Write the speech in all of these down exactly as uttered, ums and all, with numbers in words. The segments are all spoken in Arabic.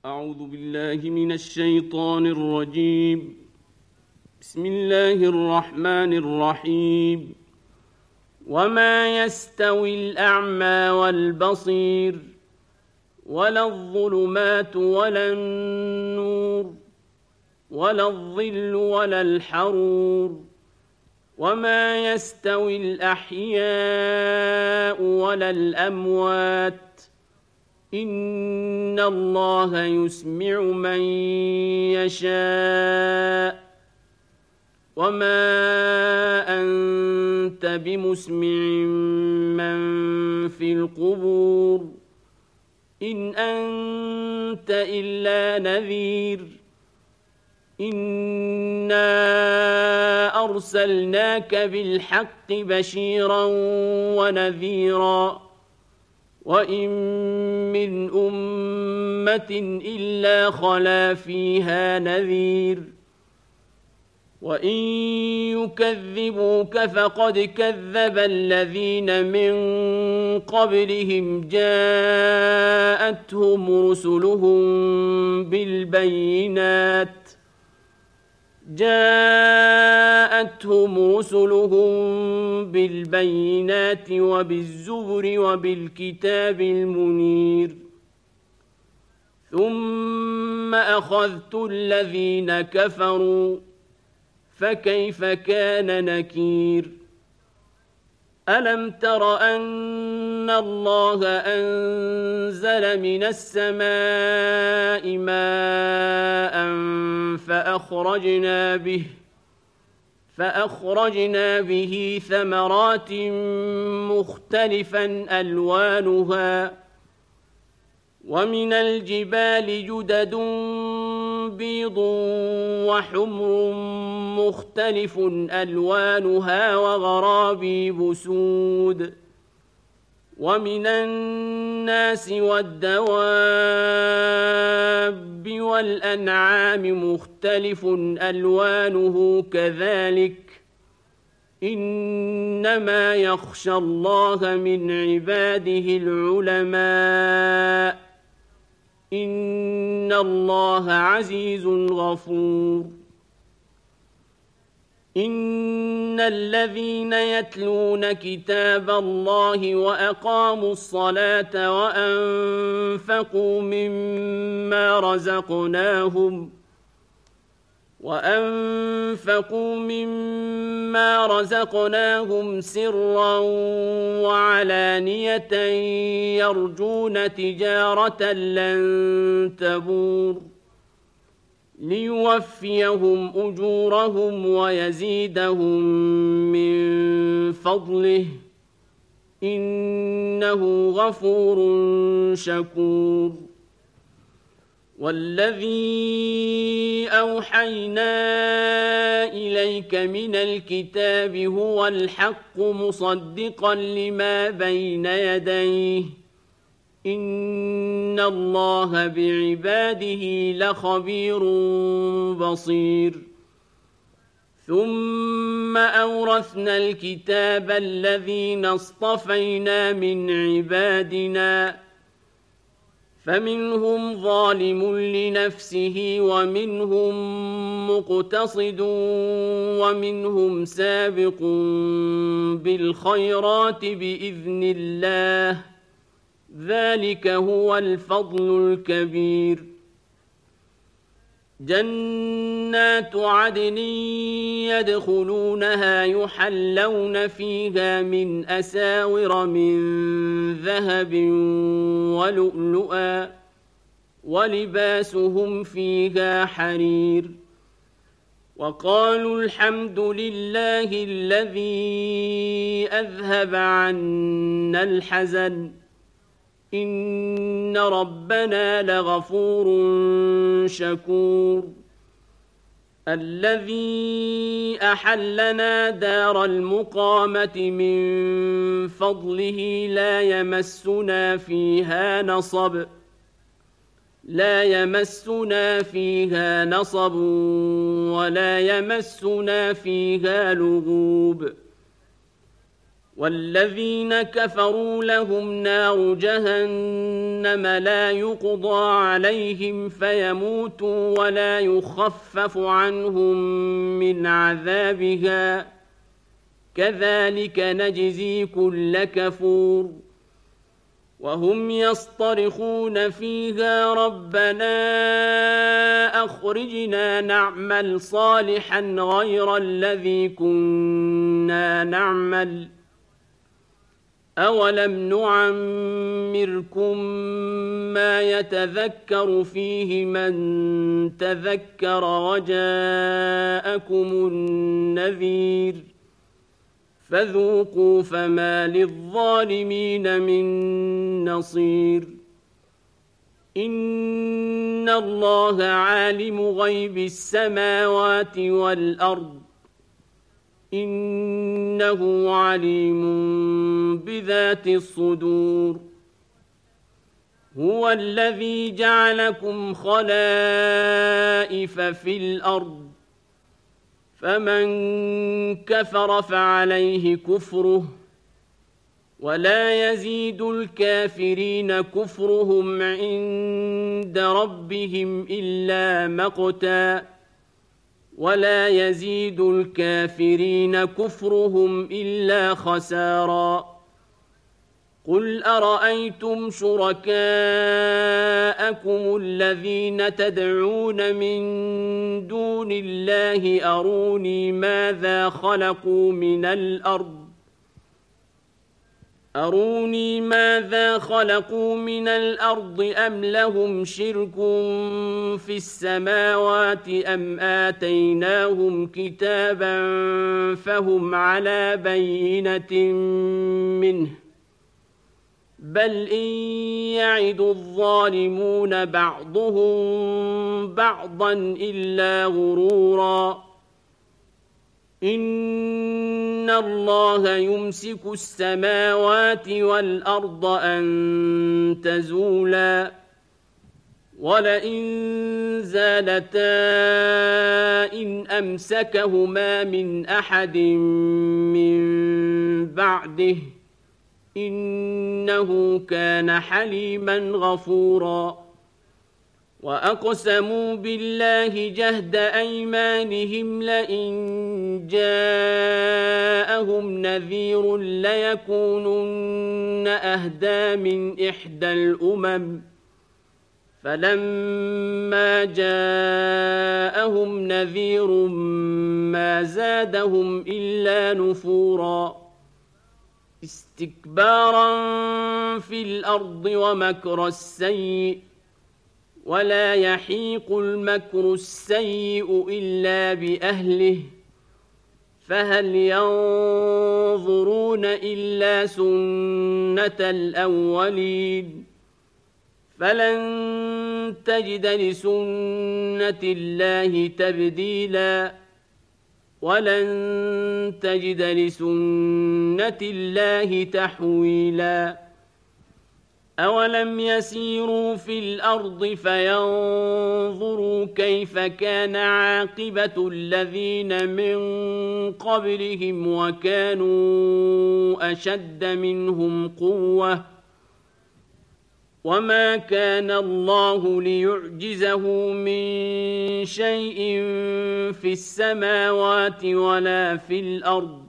أعوذ بالله من الشيطان الرجيم. بسم الله الرحمن الرحيم. وما يستوي الأعمى والبصير ولا الظلمات ولا النور ولا الظل ولا الحرور وما يستوي الأحياء ولا الأموات إن الله يسمع من يشاء وما أنت بمسمع من في القبور إن أنت إلا نذير إنا أرسلناك بالحق بشيرا ونذيرا وإن من أمة إلا خلا فيها نذير وإن يكذبوك فقد كذب الذين من قبلهم جاءتهم رسلهم بالبينات جاءتهم رسلهم بالبينات وبالزبر وبالكتاب المنير ثم أخذت الذين كفروا فكيف كان نكير ألم تر أن الله أنزل من السماء ماء فأخرجنا به فأخرجنا به ثمرات مختلفا ألوانها ومن الجبال جدد بيض وحمر مختلف ألوانها وغرابيب سود ومن الناس والدواب والأنعام مختلف ألوانه كذلك إنما يخشى الله من عباده العلماء إن الله عزيز غفور إن الذين يتلون كتاب الله وأقاموا الصلاة وأنفقوا مما رزقناهم وأنفقوا مما رزقناهم سرا وعلانية يرجون تجارة لن تبور ليوفيهم أجورهم ويزيدهم من فضله إنه غفور شكور والذي أوحينا إليك من الكتاب هو الحق مصدقا لما بين يديه إن الله بعباده لخبير بصير ثم أورثنا الكتاب الذين اصطفينا من عبادنا فمنهم ظالم لنفسه ومنهم مقتصد ومنهم سابق بالخيرات بإذن الله ذلك هو الفضل الكبير جنات عدن يدخلونها يحلون فيها من أساور من ذهب ولؤلؤا ولباسهم فيها حرير وقالوا الحمد لله الذي أذهب عنا الحزن إن ربنا لغفور شكور الذي أحلنا دار المقامة من فضله لا يمسنا فيها نصب لا يمسنا فيها نصب ولا يمسنا فيها لغوب والذين كفروا لهم نار جهنم لا يقضى عليهم فيموتوا ولا يخفف عنهم من عذابها كذلك نجزي كل كفور وهم يصطرخون فيها ربنا أخرجنا نعمل صالحا غير الذي كنا نعمل أولم نعمركم ما يتذكر فيه من تذكر وجاءكم النذير فذوقوا فما للظالمين من نصير إن الله عالم غيب السماوات والأرض إنه عليم بذات الصدور هو الذي جعلكم خلائف في الأرض فمن كفر فعليه كفره ولا يزيد الكافرين كفرهم عند ربهم إلا مقتا ولا يزيد الكافرين كفرهم إلا خسارا قل أرأيتم شركاءكم الذين تدعون من دون الله أروني ماذا خلقوا من الأرض أروني ماذا خلقوا من الأرض أم لهم شرك في السماوات أم آتيناهم كتابا فهم على بينة منه بل إن يعد الظالمون بعضهم بعضا إلا غرورا إن الله يمسك السماوات والأرض أن تزولا ولئن زالتا إن أمسكهما من أحد من بعده إنه كان حليما غفورا وأقسموا بالله جهد أيمانهم لئن جاءهم نذير ليكونن أهدى من إحدى الأمم فلما جاءهم نذير ما زادهم إلا نفورا استكبارا في الأرض ومكر السيء ولا يحيق المكر السيء إلا بأهله فهل ينظرون إلا سنة الأولين فلن تجد لسنة الله تبديلا ولن تجد لسنة الله تحويلا أولم يسيروا في الأرض فينظروا كيف كان عاقبة الذين من قبلهم وكانوا أشد منهم قوة وما كان الله ليعجزه من شيء في السماوات ولا في الأرض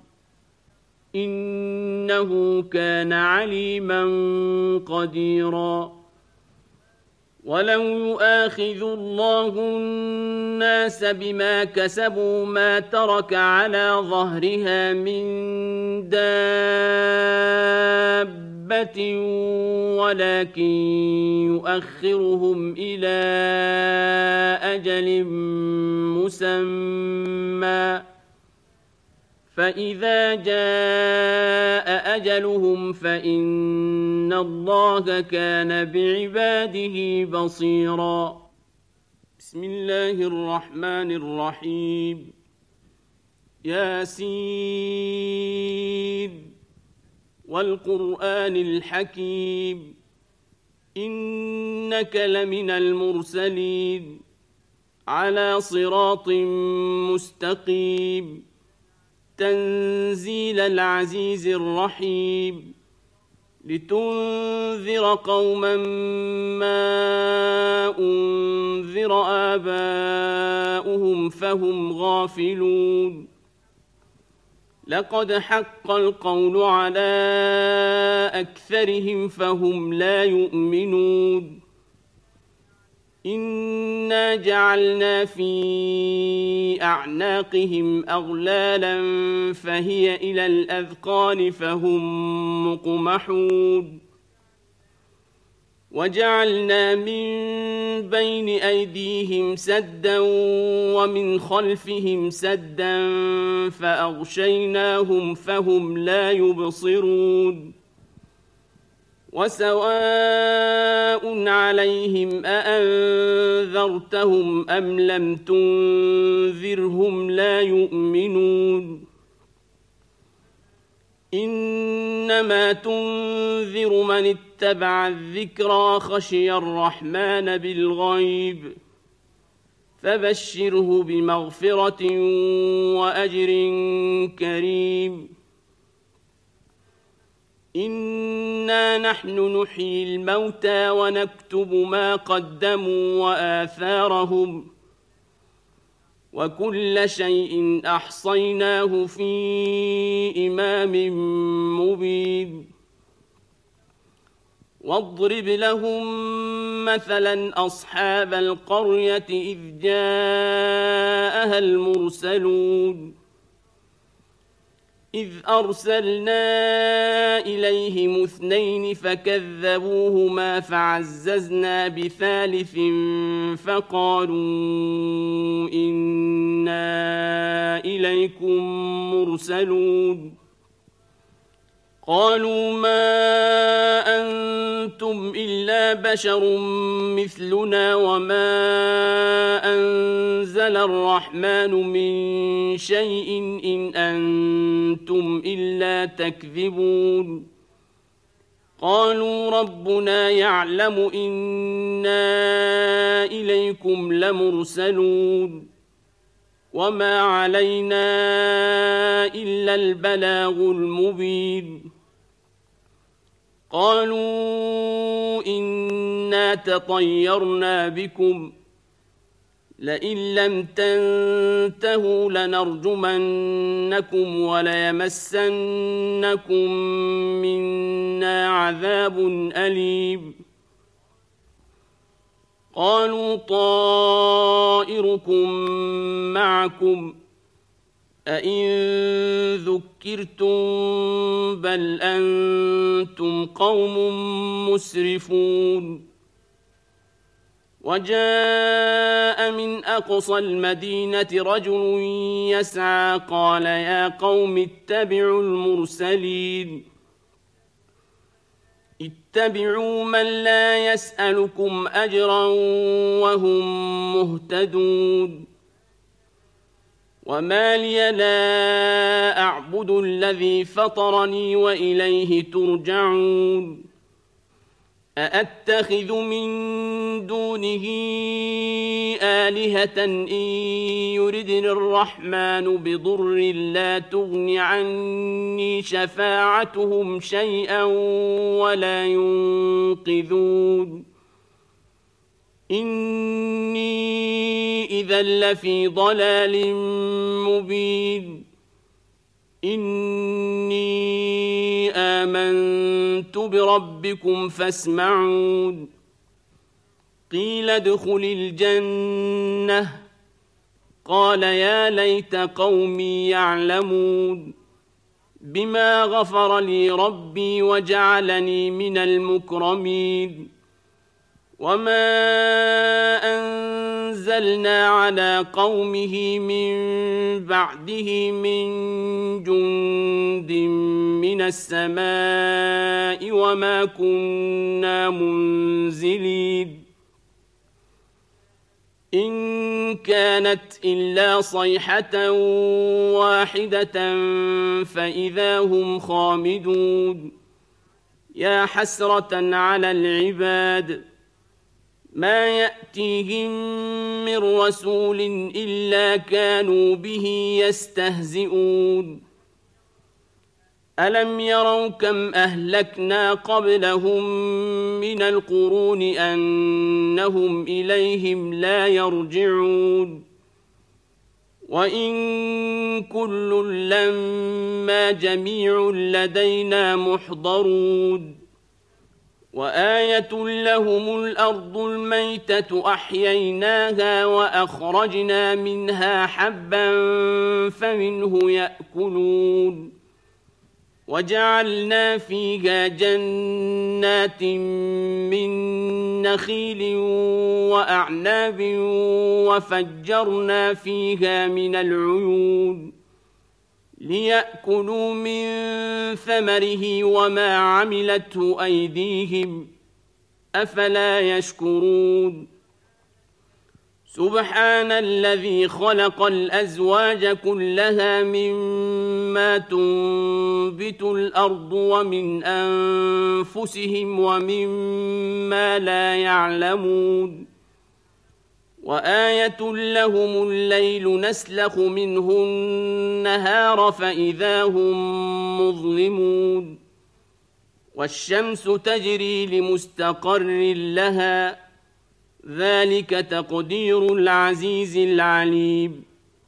إنه كان عليما قديرا ولو يؤاخذ الله الناس بما كسبوا ما ترك على ظهرها من دابة ولكن يؤخرهم إلى أجل مسمى فإذا جاء أجلهم فإن الله كان بعباده بصيرا بسم الله الرحمن الرحيم ياسين والقرآن الحكيم إنك لمن المرسلين على صراط مستقيم تنزيل العزيز الرحيم لتنذر قوما ما أنذر آباؤهم فهم غافلون لقد حق القول على أكثرهم فهم لا يؤمنون إنا جعلنا في أعناقهم أغلالا فهي إلى الأذقان فهم مقمحون وجعلنا من بين أيديهم سدا ومن خلفهم سدا فأغشيناهم فهم لا يبصرون وسواء عليهم أأنذرتهم أم لم تنذرهم لا يؤمنون إنما تنذر من اتبع الذكرى خشي الرحمن بالغيب فبشره بمغفرة وأجر كريم إنا نحن نحيي الموتى ونكتب ما قدموا وآثارهم وكل شيء أحصيناه في إمام مبين واضرب لهم مثلا أصحاب القرية إذ جاءها المرسلون إذ أرسلنا إليهم اثنين فكذبوهما فعززنا بثالث فقالوا إنا إليكم مرسلون قالوا ما أنتم إلا بشر مثلنا وما أنزل الرحمن من شيء إن أنتم إلا تكذبون قالوا ربنا يعلم إنا إليكم لمرسلون وما علينا إلا البلاغ المبين قالوا إنا تطيرنا بكم لئن لم تنتهوا لنرجمنكم وليمسنكم منا عذاب أليم قالوا طائركم معكم أئن ذكرتم بل أنتم قوم مسرفون وجاء من أقصى المدينة رجل يسعى قال يا قوم اتبعوا المرسلين اتبعوا من لا يسألكم أجرا وهم مهتدون وما لي لا أعبد الذي فطرني وإليه ترجعون أأتخذ من دونه آلهة إن يردن الرحمن بضر لا تغن عني شفاعتهم شيئا ولا ينقذون إني إذا لفي ضلال مبين إني آمنت بربكم فاسمعون قيل ادخل الجنة قال يا ليت قومي يعلمون بما غفر لي ربي وجعلني من المكرمين وما أنزلنا على قومه من بعده من جند من السماء وما كنا منزلين إن كانت إلا صيحة واحدة فإذا هم خامدون يا حسرة على العباد ما يأتيهم من رسول إلا كانوا به يستهزئون ألم يروا كم أهلكنا قبلهم من القرون أنهم إليهم لا يرجعون وإن كل لما جميع لدينا محضرون وآية لهم الأرض الميتة أحييناها وأخرجنا منها حبا فمنه يأكلون وجعلنا فيها جنات من نخيل وأعناب وفجرنا فيها من العيون ليأكلوا من ثمره وما عملته أيديهم أفلا يشكرون سبحان الذي خلق الأزواج كلها مما تنبت الأرض ومن أنفسهم ومما لا يعلمون وآية لهم الليل نسلخ منه النهار فإذا هم مظلمون والشمس تجري لمستقر لها ذلك تقدير العزيز العليم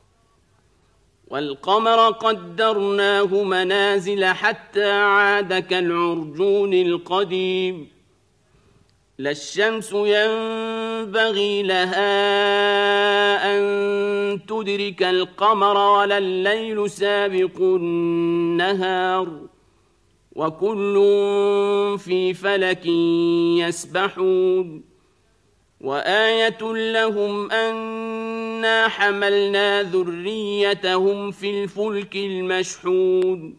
والقمر قدرناه منازل حتى عاد كالعرجون القديم لا الشمس ينبغي لها أن تدرك القمر ولا الليل سابق النهار وكل في فلك يسبحون وآية لهم أنا حملنا ذريتهم في الفلك المشحون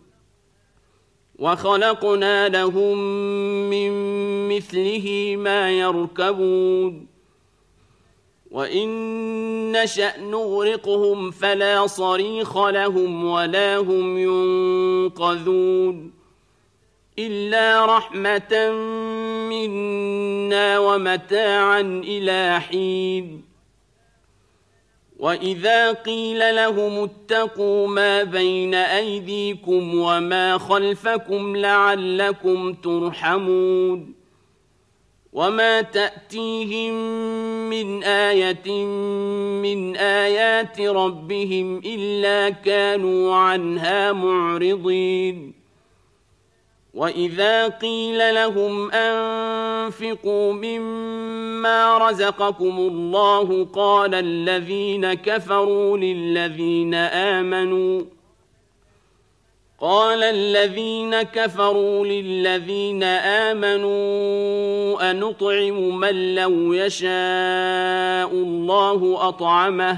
وخلقنا لهم من مثله ما يركبون وإن نشأ نغرقهم فلا صريخ لهم ولا هم ينقذون إلا رحمة منا ومتاعا إلى حين وإذا قيل لهم اتقوا ما بين أيديكم وما خلفكم لعلكم ترحمون وما تأتيهم من آية من آيات ربهم إلا كانوا عنها معرضين وإذا قيل لهم أنفقوا مما رزقكم الله قال الذين كفروا للذين آمنوا قال الذين كفروا للذين آمنوا أنطعم من لو يشاء الله أطعمه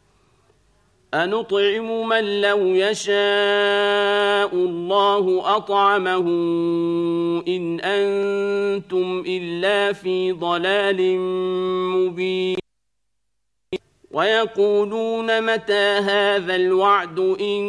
أنطعم من لو يشاء الله أطعمه إن أنتم إلا في ضلال مبين ويقولون متى هذا الوعد إن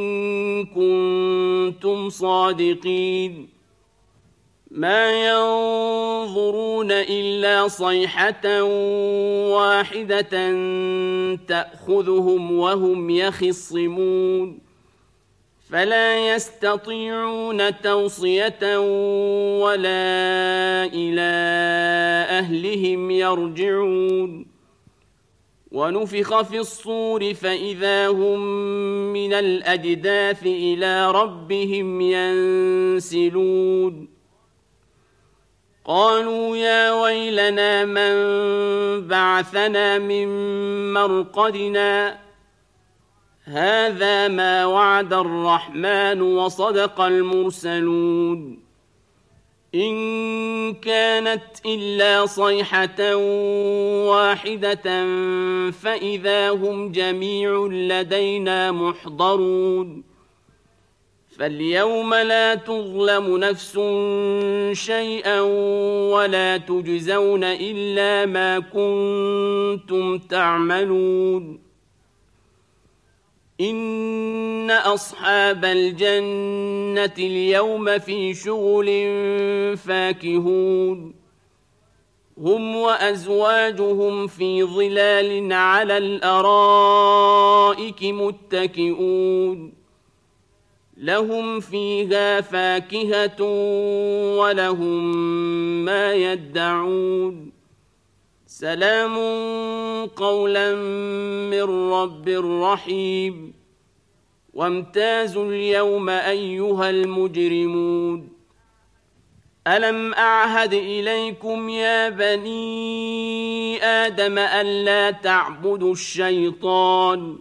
كنتم صادقين ما ينظرون إلا صيحة واحدة تأخذهم وهم يخصمون فلا يستطيعون توصية ولا إلى أهلهم يرجعون ونفخ في الصور فإذا هم من الأجداث إلى ربهم ينسلون قالوا يا ويلنا من بعثنا من مرقدنا هذا ما وعد الرحمن وصدق المرسلون إن كانت إلا صيحة واحدة فإذا هم جميع لدينا محضرون فاليوم لا تظلم نفس شيئا ولا تجزون إلا ما كنتم تعملون إن أصحاب الجنة اليوم في شغل فاكهون هم وأزواجهم في ظلال على الأرائك متكئون لهم فيها فاكهة ولهم ما يدعون سلام قولا من رب رحيم وامتازوا اليوم أيها المجرمون ألم أعهد إليكم يا بني آدم ألا تعبدوا الشيطان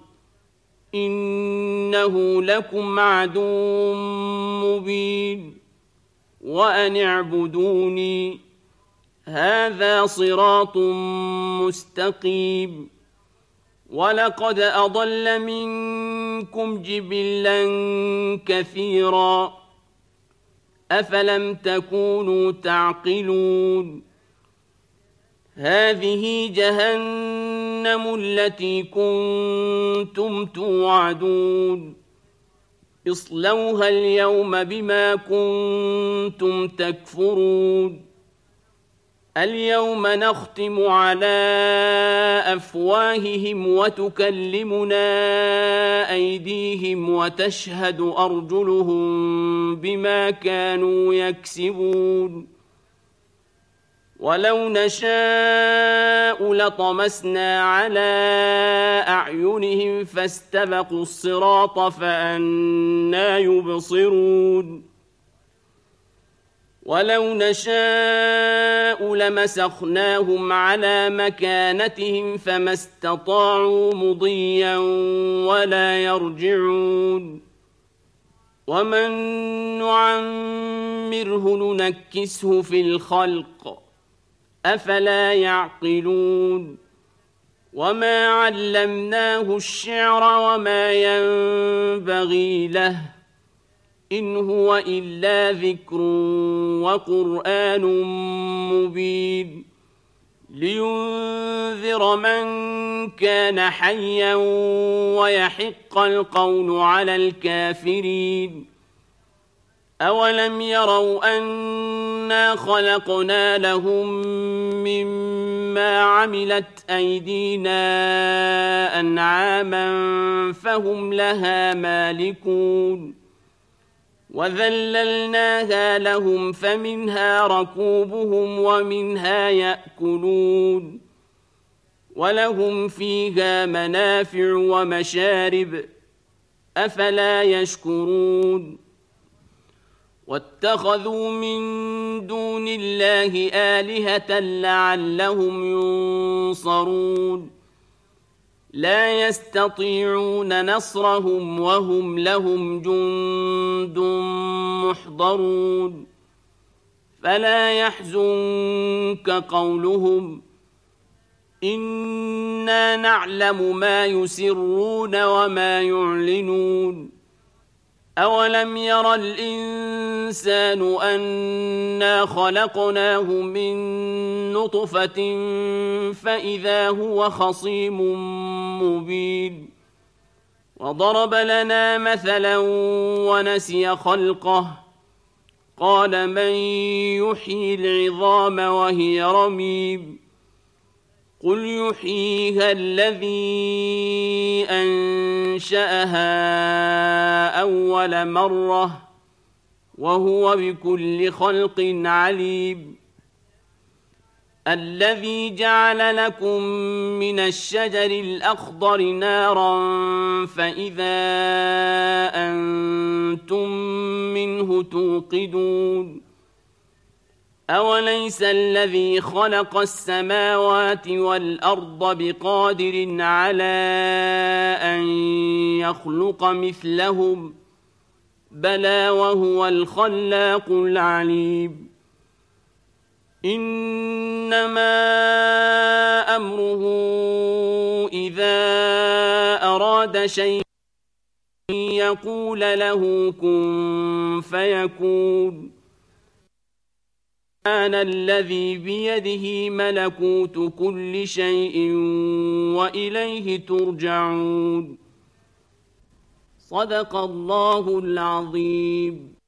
إنه لكم عدو مبين وأن اعبدوني هذا صراط مستقيم ولقد أضل منكم جبلا كثيرا أفلم تكونوا تعقلون هذه جهنم التي كنتم توعدون اصلوها اليوم بما كنتم تكفرون اليوم نختم على أفواههم وتكلمنا أيديهم وتشهد أرجلهم بما كانوا يكسبون ولو نشاء لطمسنا على أعينهم فاستبقوا الصراط فأنى يبصرون ولو نشاء لمسخناهم على مكانتهم فما استطاعوا مضيا ولا يرجعون ومن نعمره ننكسه في الخلق أفلا يعقلون وما علمناه الشعر وما ينبغي له إن هو إلا ذكر وقرآن مبين لينذر من كان حيا ويحق القول على الكافرين أولم يروا أنا خلقنا لهم مما عملت أيدينا أنعاما فهم لها مالكون وذللناها لهم فمنها ركوبهم ومنها يأكلون ولهم فيها منافع ومشارب أفلا يشكرون واتخذوا من دون الله آلهة لعلهم ينصرون لا يستطيعون نصرهم وهم لهم جند محضرون فلا يحزنك قولهم إنا نعلم ما يسرون وما يعلنون أولم ير الإنسان أنا خلقناه من نطفة فإذا هو خصيم مبين وضرب لنا مثلا ونسي خلقه قال من يحيي العظام وهي رميم قل يحييها الذي أنشأها أول مرة وهو بكل خلق عليم الذي جعل لكم من الشجر الأخضر نارا فإذا أنتم منه توقدون أوليس الذي خلق السماوات والأرض بقادر على أن يخلق مثلهم بلى وهو الخلاق العليم إنما أمره إذا أراد شيئا يقول له كن فيكون سبحان الذي بيده ملكوت كل شيء وإليه ترجعون صدق الله العظيم.